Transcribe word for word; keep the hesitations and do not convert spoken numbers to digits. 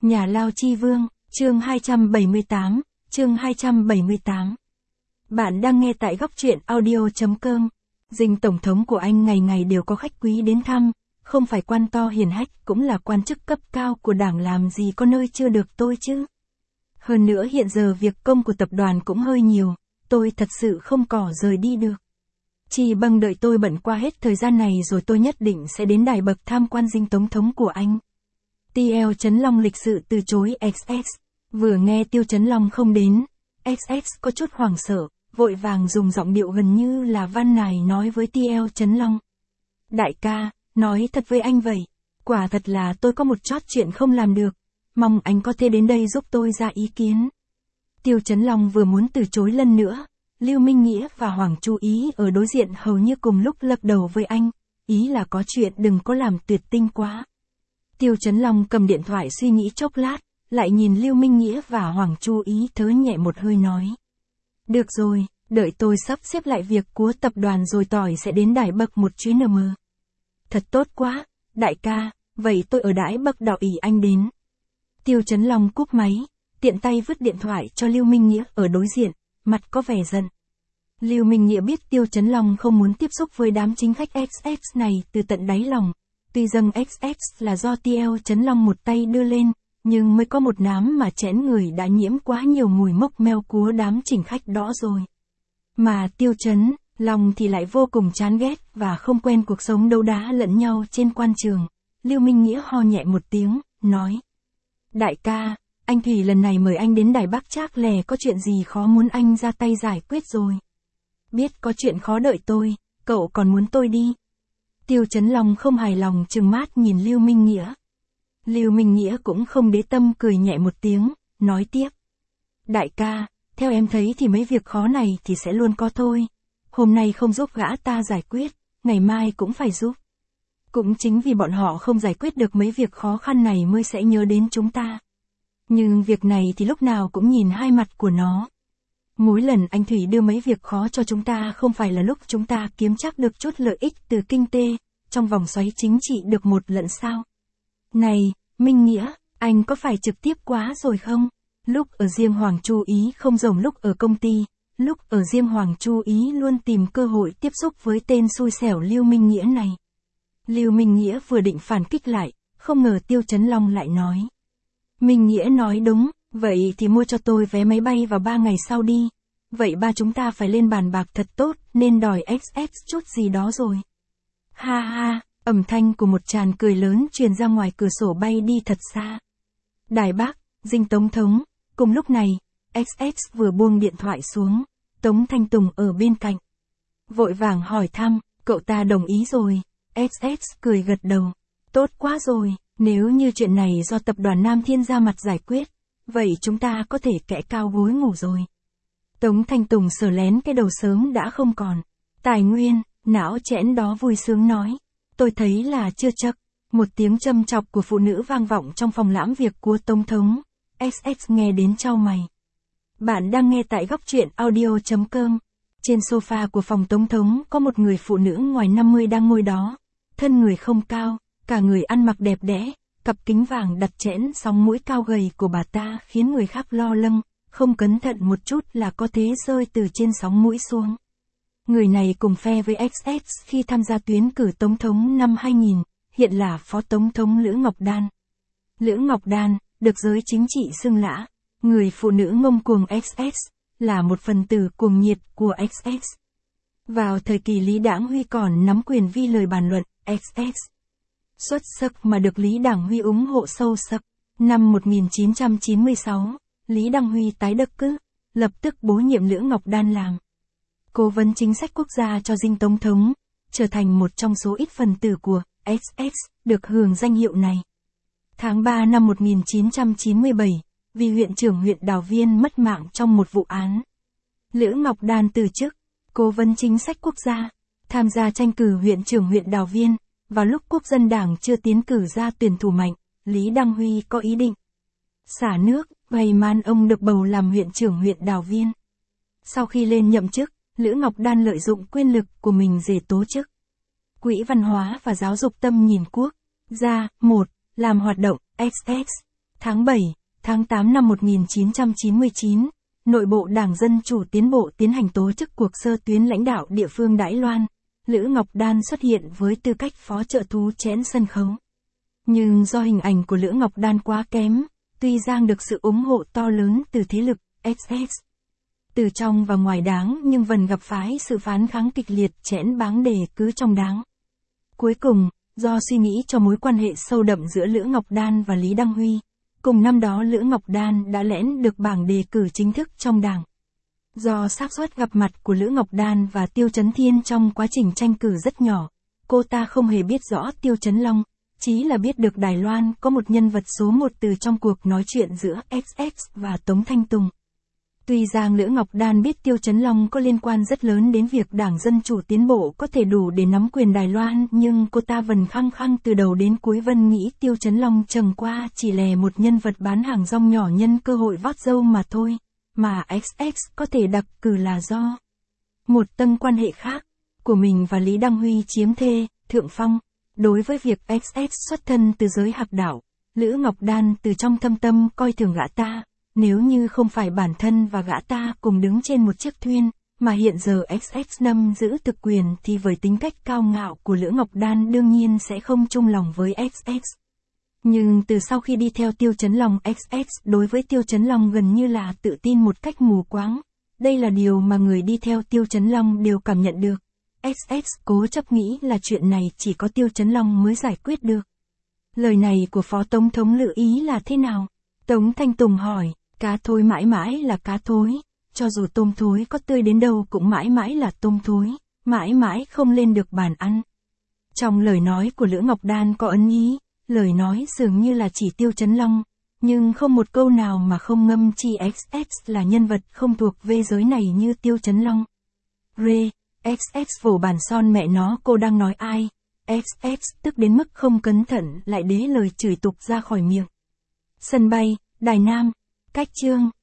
Nhà Lao Chi Vương, chương hai trăm bảy mươi tám, chương hai trăm bảy mươi tám. Bạn đang nghe tại góc truyện audio chấm com. Dinh tổng thống của Anh ngày ngày đều có khách quý đến thăm, không phải quan to hiển hách cũng là quan chức cấp cao của đảng, làm gì có nơi chưa được tôi chứ. Hơn nữa hiện giờ việc công của tập đoàn cũng hơi nhiều, tôi thật sự không cỏ rời đi được. Chỉ bằng đợi tôi bận qua hết thời gian này rồi tôi nhất định sẽ đến đài bậc tham quan dinh tổng thống của Anh. tê lờ Trấn Long lịch sự từ chối ích ét. Vừa nghe Tiêu Trấn Long không đến, ích ét có chút hoảng sợ, vội vàng dùng giọng điệu gần như là van nài nói với tê lờ Trấn Long. Đại ca, nói thật với anh vậy, quả thật là tôi có một chót chuyện không làm được, mong anh có thể đến đây giúp tôi ra ý kiến. Tiêu Trấn Long vừa muốn từ chối lần nữa, Lưu Minh Nghĩa và Hoàng Chu Ý ở đối diện hầu như cùng lúc lắc đầu với anh, ý là có chuyện đừng có làm tuyệt tinh quá. Tiêu Trấn Long cầm điện thoại suy nghĩ chốc lát, lại nhìn Lưu Minh Nghĩa và Hoàng Chu Ý thớ nhẹ một hơi nói. Được rồi, đợi tôi sắp xếp lại việc của tập đoàn rồi tỏi sẽ đến đài bậc một chuyến nờ mờ. Thật tốt quá, đại ca, vậy tôi ở đái bậc đạo ỷ anh đến. Tiêu Trấn Long cúp máy, tiện tay vứt điện thoại cho Lưu Minh Nghĩa ở đối diện, mặt có vẻ giận. Lưu Minh Nghĩa biết Tiêu Trấn Long không muốn tiếp xúc với đám chính khách ích ét này từ tận đáy lòng. Tuy rằng ích ét là do tê lờ Trấn Long một tay đưa lên, nhưng mới có một nám mà chén người đã nhiễm quá nhiều mùi mốc meo của đám chính khách đó rồi. Mà Tiêu Trấn Long thì lại vô cùng chán ghét và không quen cuộc sống đấu đá lẫn nhau trên quan trường. Lưu Minh Nghĩa ho nhẹ một tiếng, nói. Đại ca, anh Thủy lần này mời anh đến Đài Bắc Trác Lè có chuyện gì khó muốn anh ra tay giải quyết rồi. Biết có chuyện khó đợi tôi, cậu còn muốn tôi đi. Tiêu Trấn Long không hài lòng trừng mắt nhìn Lưu Minh Nghĩa. Lưu Minh Nghĩa cũng không đế tâm cười nhẹ một tiếng, nói tiếp. Đại ca, theo em thấy thì mấy việc khó này thì sẽ luôn có thôi. Hôm nay không giúp gã ta giải quyết, ngày mai cũng phải giúp. Cũng chính vì bọn họ không giải quyết được mấy việc khó khăn này mới sẽ nhớ đến chúng ta. Nhưng việc này thì lúc nào cũng nhìn hai mặt của nó. Mỗi lần anh Thủy đưa mấy việc khó cho chúng ta không phải là lúc chúng ta kiếm chắc được chút lợi ích từ kinh tế, trong vòng xoáy chính trị được một lần sao? Này, Minh Nghĩa, anh có phải trực tiếp quá rồi không? Lúc ở riêng Hoàng Chu Ý không giống lúc ở công ty, lúc ở riêng Hoàng Chu Ý luôn tìm cơ hội tiếp xúc với tên xui xẻo Lưu Minh Nghĩa này. Lưu Minh Nghĩa vừa định phản kích lại, không ngờ Tiêu Trấn Long lại nói. Minh Nghĩa nói đúng, vậy thì mua cho tôi vé máy bay vào ba ngày sau đi. Vậy ba chúng ta phải lên bàn bạc thật tốt, nên đòi ích ét chút gì đó rồi. Ha ha, âm thanh của một tràng cười lớn truyền ra ngoài cửa sổ bay đi thật xa. Đài Bắc, dinh tổng thống, cùng lúc này, ích ét vừa buông điện thoại xuống, Tống Thanh Tùng ở bên cạnh. Vội vàng hỏi thăm, cậu ta đồng ý rồi, ích ét cười gật đầu. Tốt quá rồi, nếu như chuyện này do tập đoàn Nam Thiên ra mặt giải quyết, vậy chúng ta có thể kẽ cao gối ngủ rồi. Tống Thanh Tùng sờ lén cái đầu sớm đã không còn. Tài nguyên, não chẽn đó vui sướng nói. Tôi thấy là chưa chắc. Một tiếng châm chọc của phụ nữ vang vọng trong phòng làm việc của Tổng thống. ích ét nghe đến chau mày. Bạn đang nghe tại góc truyện audio chấm com. Trên sofa của phòng Tổng thống có một người phụ nữ ngoài năm mươi đang ngồi đó. Thân người không cao, cả người ăn mặc đẹp đẽ, cặp kính vàng đặt chẽn sóng mũi cao gầy của bà ta khiến người khác lo lắng. Không cẩn thận một chút là có thể rơi từ trên sóng mũi xuống. Người này cùng phe với ích ét khi tham gia tuyến cử tổng thống năm hai nghìn, hiện là phó tổng thống Lữ Ngọc Đan. Lữ Ngọc Đan, được giới chính trị xưng lã, người phụ nữ ngông cuồng ích ét, là một phần tử cuồng nhiệt của ích ét. Vào thời kỳ Lý Đảng Huy còn nắm quyền vi lời bàn luận, ích ét xuất sắc mà được Lý Đảng Huy ủng hộ sâu sắc. Năm một nghìn chín trăm chín mươi sáu, Lý Đăng Huy tái đắc cử, lập tức bổ nhiệm Lữ Ngọc Đan làm cố vấn chính sách quốc gia cho dinh tổng thống, trở thành một trong số ít phần tử của ích ét được hưởng danh hiệu này. Tháng ba năm một nghìn chín trăm chín mươi bảy, vì huyện trưởng huyện Đào Viên mất mạng trong một vụ án, Lữ Ngọc Đan từ chức cố vấn chính sách quốc gia, tham gia tranh cử huyện trưởng huyện Đào Viên. Vào lúc Quốc dân Đảng chưa tiến cử ra tuyển thủ mạnh, Lý Đăng Huy có ý định xả nước, vậy man ông được bầu làm huyện trưởng huyện Đào Viên. Sau khi lên nhậm chức, Lữ Ngọc Đan lợi dụng quyền lực của mình để tố chức Quỹ Văn hóa và Giáo dục Tâm Nhìn Quốc gia, một, làm hoạt động ích ét, Tháng bảy, tháng tám năm một nghìn chín trăm chín mươi chín, nội bộ Đảng Dân Chủ Tiến bộ tiến hành tố chức cuộc sơ tuyến lãnh đạo địa phương Đãi Loan. Lữ Ngọc Đan xuất hiện với tư cách phó trợ thú chén sân khấu. Nhưng do hình ảnh của Lữ Ngọc Đan quá kém, tuy giang được sự ủng hộ to lớn từ thế lực ích ích từ trong và ngoài Đảng nhưng vẫn gặp phải sự phản kháng kịch liệt chẽn báng đề cứ trong Đảng. Cuối cùng, do suy nghĩ cho mối quan hệ sâu đậm giữa Lữ Ngọc Đan và Lý Đăng Huy, cùng năm đó Lữ Ngọc Đan đã lén được bảng đề cử chính thức trong Đảng. Do xác suất gặp mặt của Lữ Ngọc Đan và Tiêu Chấn Thiên trong quá trình tranh cử rất nhỏ, cô ta không hề biết rõ Tiêu Chấn Long, chỉ là biết được Đài Loan có một nhân vật số một từ trong cuộc nói chuyện giữa ích ích và Tống Thanh Tùng. Tuy rằng Lữ Ngọc Đan biết Tiêu Chấn Long có liên quan rất lớn đến việc Đảng Dân Chủ Tiến bộ có thể đủ để nắm quyền Đài Loan, nhưng cô ta vẫn khăng khăng từ đầu đến cuối vẫn nghĩ Tiêu Chấn Long chẳng qua chỉ là một nhân vật bán hàng rong nhỏ nhân cơ hội vót dâu mà thôi, mà ích ích có thể đặc cử là do một tầng quan hệ khác của mình và Lý Đăng Huy chiếm thê, thượng phong. Đối với việc ích ích xuất thân từ giới hạc đạo, Lữ Ngọc Đan từ trong thâm tâm coi thường gã ta. Nếu như không phải bản thân và gã ta cùng đứng trên một chiếc thuyền, mà hiện giờ ích ích nắm giữ thực quyền thì với tính cách cao ngạo của Lữ Ngọc Đan đương nhiên sẽ không chung lòng với ích ích. Nhưng từ sau khi đi theo Tiêu Chấn Long, ích ích đối với Tiêu Chấn Long gần như là tự tin một cách mù quáng. Đây là điều mà người đi theo Tiêu Chấn Long đều cảm nhận được. ích ích cố chấp nghĩ là chuyện này chỉ có Tiêu Chấn Long mới giải quyết được. Lời này của Phó Tổng thống Lữ ý là thế nào? Tống Thanh Tùng hỏi. Cá thối mãi mãi là cá thối, cho dù tôm thối có tươi đến đâu cũng mãi mãi là tôm thối, mãi mãi không lên được bàn ăn. Trong lời nói của Lữ Ngọc Đan có ẩn ý, lời nói dường như là chỉ Tiêu Chấn Long, nhưng không một câu nào mà không ngâm chi ích ích là nhân vật không thuộc về giới này như Tiêu Chấn Long. Rê, ích ích vỗ bàn son mẹ nó cô đang nói ai, ích ích tức đến mức không cẩn thận lại đế lời chửi tục ra khỏi miệng. Sân bay, Đài Nam. Cách chương